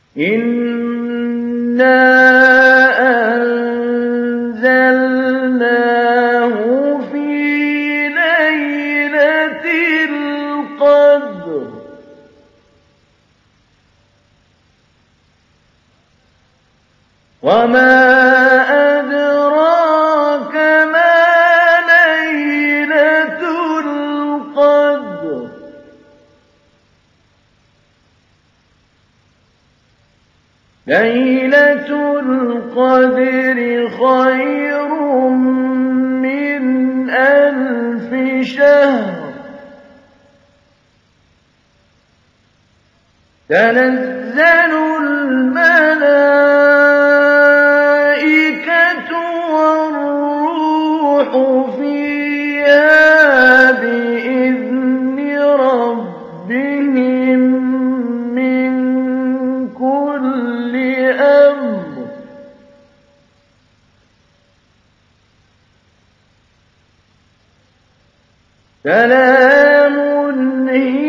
إِنَّا أَنزَلْنَاهُ فِي لَيْلَةِ الْقَدْرِ وَمَا أَدْرَاكَ مَا لَيْلَةُ الْقَدْرِ لَيْلَةُ الْقَدْرِ خَيْرٌ مِّنْ أَلْفِ شَهْرٍ تَنَزَّلُ الْمَلَائِكَةُ وَالرُّوحُ فِيهَا بِإِذْنِ رَبِّهِم مِّن كُلِّ أَمْرٍ سَلَامٌ